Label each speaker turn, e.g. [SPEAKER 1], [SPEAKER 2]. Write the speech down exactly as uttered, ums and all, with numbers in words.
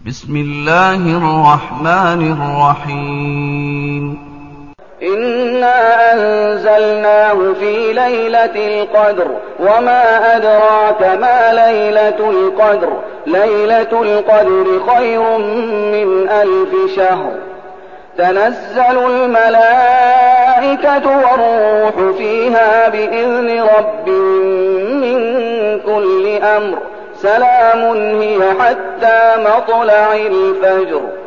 [SPEAKER 1] بسم الله الرحمن الرحيم
[SPEAKER 2] إنا أنزلناه في ليلة القدر وما أدراك ما ليلة القدر ليلة القدر خير من ألف شهر تنزل الملائكة والروح فيها بإذن ربهم من كل أمر سلام هي حتى مطلع الفجر.